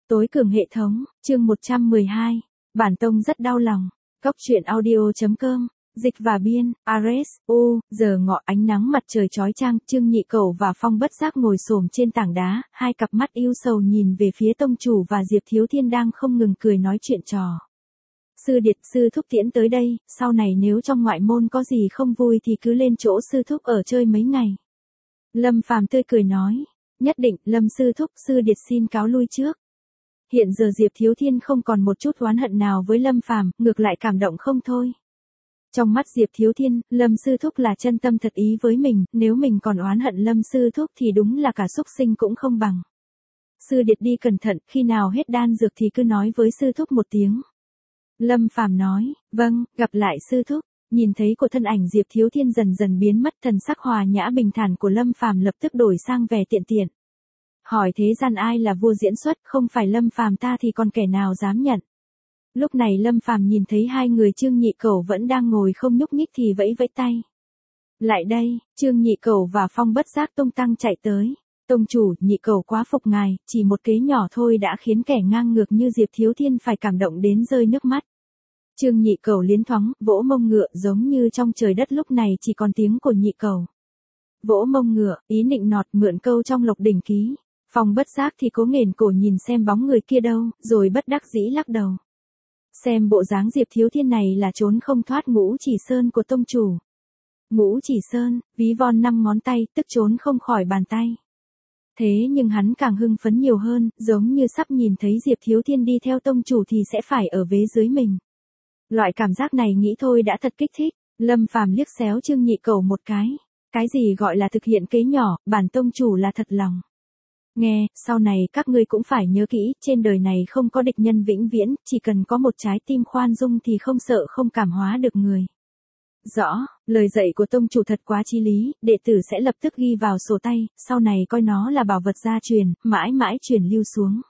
Tối cường hệ thống, chương 112. Bản tông rất đau lòng. Cóc truyện audio.com. Dịch và biên, Ares, giờ ngọ ánh nắng mặt trời chói chang, Trương Nhị Cẩu và Phong bất giác ngồi xổm trên tảng đá, hai cặp mắt yêu sầu nhìn về phía tông chủ và Diệp Thiếu Thiên đang không ngừng cười nói chuyện trò. Sư điệt, sư thúc tiễn tới đây, sau này nếu trong ngoại môn có gì không vui thì cứ lên chỗ sư thúc ở chơi mấy ngày. Lâm Phàm tươi cười nói, nhất định, Lâm sư thúc, sư điệt xin cáo lui trước. Hiện giờ Diệp Thiếu Thiên không còn một chút oán hận nào với Lâm Phàm, ngược lại cảm động không thôi. Trong mắt Diệp Thiếu Thiên, Lâm sư thúc là chân tâm thật ý với mình, nếu mình còn oán hận Lâm sư thúc thì đúng là cả súc sinh cũng không bằng. Sư điệt đi cẩn thận, khi nào hết đan dược thì cứ nói với sư thúc một tiếng. Lâm Phàm nói, vâng, gặp lại sư thúc. Nhìn thấy của thân ảnh Diệp Thiếu Thiên dần dần biến mất, thần sắc hòa nhã bình thản của Lâm Phàm lập tức đổi sang vẻ tiện tiện. Hỏi thế gian ai là vua diễn xuất, không phải Lâm Phàm ta thì còn kẻ nào dám nhận. Lúc này Lâm Phàm nhìn thấy hai người Trương Nhị Cẩu vẫn đang ngồi không nhúc nhích thì vẫy vẫy tay. Lại đây, Trương Nhị Cẩu và Phong bất giác tung tăng chạy tới. Tông chủ, Nhị Cẩu quá phục ngài, chỉ một kế nhỏ thôi đã khiến kẻ ngang ngược như Diệp Thiếu Thiên phải cảm động đến rơi nước mắt. Trương Nhị Cẩu liến thoáng, vỗ mông ngựa giống như trong trời đất lúc này chỉ còn tiếng của Nhị Cẩu. Vỗ mông ngựa, ý nịnh nọt mượn câu trong Lộc Đỉnh Ký. Phong bất giác thì cố nghển cổ nhìn xem bóng người kia đâu, rồi bất đắc dĩ lắc đầu. Xem bộ dáng Diệp Thiếu Thiên này là trốn không thoát Ngũ Chỉ Sơn của tông chủ. Ngũ Chỉ Sơn, ví von 5 ngón tay, tức trốn không khỏi bàn tay. Thế nhưng hắn càng hưng phấn nhiều hơn, giống như sắp nhìn thấy Diệp Thiếu Thiên đi theo tông chủ thì sẽ phải ở vế dưới mình. Loại cảm giác này nghĩ thôi đã thật kích thích. Lâm Phàm liếc xéo Trương Nhị Cẩu một cái. Cái gì gọi là thực hiện kế nhỏ, bản tông chủ là thật lòng. Nghe, sau này các ngươi cũng phải nhớ kỹ, trên đời này không có địch nhân vĩnh viễn, chỉ cần có một trái tim khoan dung thì không sợ không cảm hóa được người. Rõ, lời dạy của tông chủ thật quá chí lý, đệ tử sẽ lập tức ghi vào sổ tay, sau này coi nó là bảo vật gia truyền, mãi mãi truyền lưu xuống.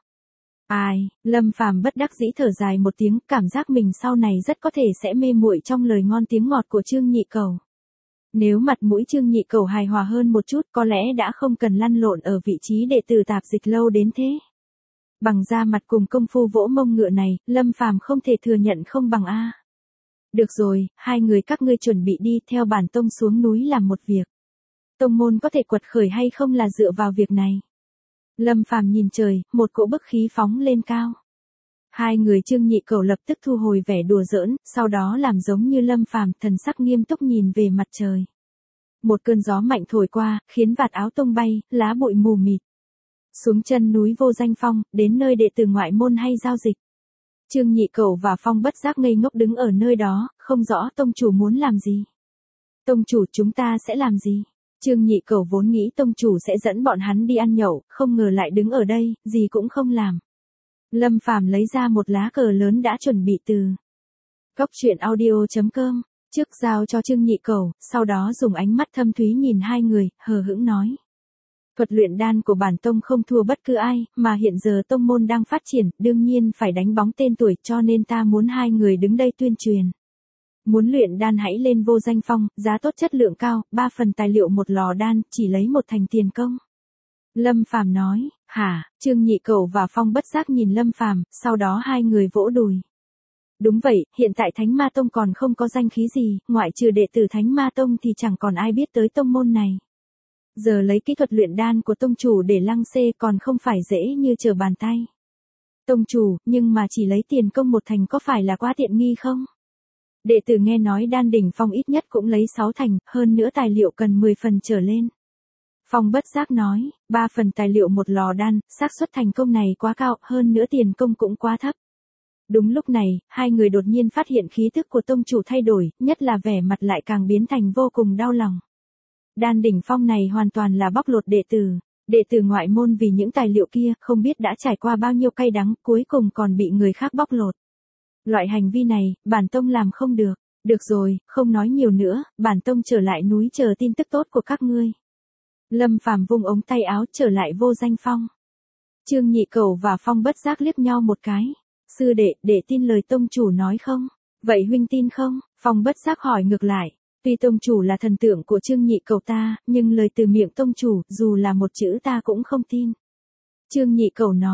Ai, Lâm Phàm bất đắc dĩ thở dài một tiếng, cảm giác mình sau này rất có thể sẽ mê muội trong lời ngon tiếng ngọt của Trương Nhị Cẩu. Nếu mặt mũi Trương Nhị Cẩu hài hòa hơn một chút có lẽ đã không cần lăn lộn ở vị trí đệ tử tạp dịch lâu đến thế. Bằng da mặt cùng công phu vỗ mông ngựa này, Lâm Phàm không thể thừa nhận không bằng a. Được rồi, hai người các ngươi chuẩn bị đi theo bản tông xuống núi làm một việc. Tông môn có thể quật khởi hay không là dựa vào việc này. Lâm Phàm nhìn trời, một cỗ bức khí phóng lên cao. Hai người Trương Nhị Cẩu lập tức thu hồi vẻ đùa giỡn, sau đó làm giống như Lâm Phàm, thần sắc nghiêm túc nhìn về mặt trời. Một cơn gió mạnh thổi qua, khiến vạt áo tung bay, lá bụi mù mịt. Xuống chân núi Vô Danh Phong, đến nơi đệ tử ngoại môn hay giao dịch. Trương Nhị Cẩu và Phong bất giác ngây ngốc đứng ở nơi đó, không rõ tông chủ muốn làm gì. Tông chủ, chúng ta sẽ làm gì? Trương Nhị Cẩu vốn nghĩ tông chủ sẽ dẫn bọn hắn đi ăn nhậu, không ngờ lại đứng ở đây, gì cũng không làm. Lâm Phàm lấy ra một lá cờ lớn đã chuẩn bị từ Cóc truyện audio.com, trước giao cho Trương Nhị Cẩu, sau đó dùng ánh mắt thâm thúy nhìn hai người, hờ hững nói. Thuật luyện đan của bản tông không thua bất cứ ai, mà hiện giờ tông môn đang phát triển, đương nhiên phải đánh bóng tên tuổi, cho nên ta muốn hai người đứng đây tuyên truyền. Muốn luyện đan hãy lên Vô Danh Phong, giá tốt chất lượng cao, 3 phần tài liệu một lò đan, chỉ lấy 1 thành tiền công. Lâm Phàm nói, hả? Trương Nhị Cẩu và Phong bất giác nhìn Lâm Phàm, sau đó hai người vỗ đùi. Đúng vậy, hiện tại Thánh Ma Tông còn không có danh khí gì, ngoại trừ đệ tử Thánh Ma Tông thì chẳng còn ai biết tới tông môn này. Giờ lấy kỹ thuật luyện đan của tông chủ để lăng xê còn không phải dễ như trở bàn tay. Tông chủ, nhưng mà chỉ lấy tiền công 1 thành có phải là quá tiện nghi không? Đệ tử nghe nói Đan Đỉnh Phong ít nhất cũng lấy 6 thành, hơn nữa tài liệu cần 10 phần trở lên. Phong bất giác nói, 3 phần tài liệu một lò đan, xác suất thành công này quá cao, hơn nữa tiền công cũng quá thấp. Đúng lúc này, hai người đột nhiên phát hiện khí tức của tông chủ thay đổi, nhất là vẻ mặt lại càng biến thành vô cùng đau lòng. Đan Đỉnh Phong này hoàn toàn là bóc lột đệ tử. Đệ tử ngoại môn vì những tài liệu kia, không biết đã trải qua bao nhiêu cay đắng, cuối cùng còn bị người khác bóc lột. Loại hành vi này, bản tông làm không được. Được rồi, không nói nhiều nữa, bản tông trở lại núi chờ tin tức tốt của các ngươi. Lâm Phàm vung ống tay áo trở lại Vô Danh Phong. Trương Nhị Cẩu và Phong bất giác liếc nhau một cái. Sư đệ, để tin lời tông chủ nói không? Vậy huynh tin không? Phong bất giác hỏi ngược lại. Tuy tông chủ là thần tượng của Trương Nhị Cẩu ta, nhưng lời từ miệng tông chủ, dù là một chữ ta cũng không tin. Trương Nhị Cẩu nói,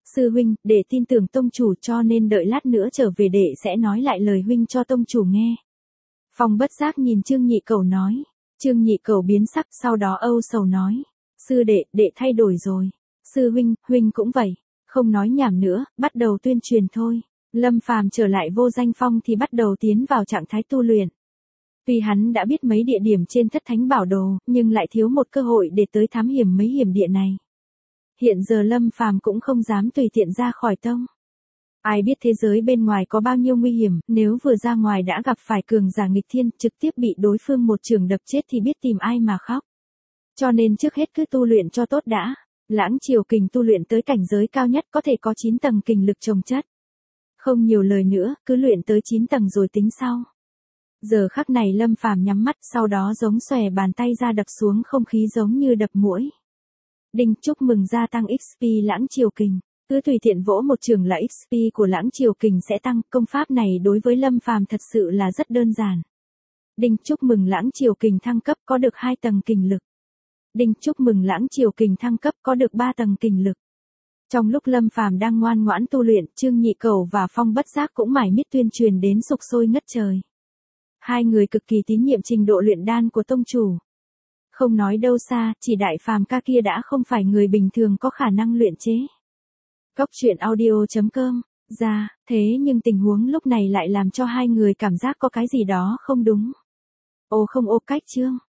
Sư huynh, đệ tin tưởng tông chủ cho nên đợi lát nữa trở về đệ sẽ nói lại lời huynh cho tông chủ nghe. Phong bất giác nhìn Trương Nhị Cẩu nói. Trương Nhị Cẩu biến sắc, sau đó âu sầu nói. Sư đệ, đệ thay đổi rồi. Sư huynh, huynh cũng vậy. Không nói nhảm nữa, bắt đầu tuyên truyền thôi. Lâm Phàm trở lại Vô Danh Phong thì bắt đầu tiến vào trạng thái tu luyện. Tuy hắn đã biết mấy địa điểm trên thất thánh bảo đồ, nhưng lại thiếu một cơ hội để tới thám hiểm mấy hiểm địa này. Hiện giờ Lâm Phàm cũng không dám tùy tiện ra khỏi tông. Ai biết thế giới bên ngoài có bao nhiêu nguy hiểm, nếu vừa ra ngoài đã gặp phải cường giả nghịch thiên, trực tiếp bị đối phương một chưởng đập chết thì biết tìm ai mà khóc. Cho nên trước hết cứ tu luyện cho tốt đã. Lãng Triều Kình tu luyện tới cảnh giới cao nhất có thể có 9 tầng kình lực chồng chất. Không nhiều lời nữa, cứ luyện tới 9 tầng rồi tính sau. Giờ khắc này Lâm Phàm nhắm mắt, sau đó giống xòe bàn tay ra đập xuống không khí giống như đập muỗi. Đinh, chúc mừng gia tăng XP Lãng Triều Kình. Cứ tùy tiện vỗ một trường là XP của Lãng Triều Kình sẽ tăng, công pháp này đối với Lâm Phàm thật sự là rất đơn giản. Đinh, chúc mừng Lãng Triều Kình thăng cấp có được 2 tầng kình lực. Đinh, chúc mừng Lãng Triều Kình thăng cấp có được 3 tầng kình lực. Trong lúc Lâm Phàm đang ngoan ngoãn tu luyện, Trương Nhị Cẩu và Phong Bất Giác cũng mải miết tuyên truyền đến sục sôi ngất trời. Hai người cực kỳ tín nhiệm trình độ luyện đan của tông chủ. Không nói đâu xa, chỉ Đại Phàm ca kia đã không phải người bình thường có khả năng luyện chế. Cóc truyện audio.com. Ra, thế nhưng tình huống lúc này lại làm cho hai người cảm giác có cái gì đó không đúng. Ô không ô cách chương.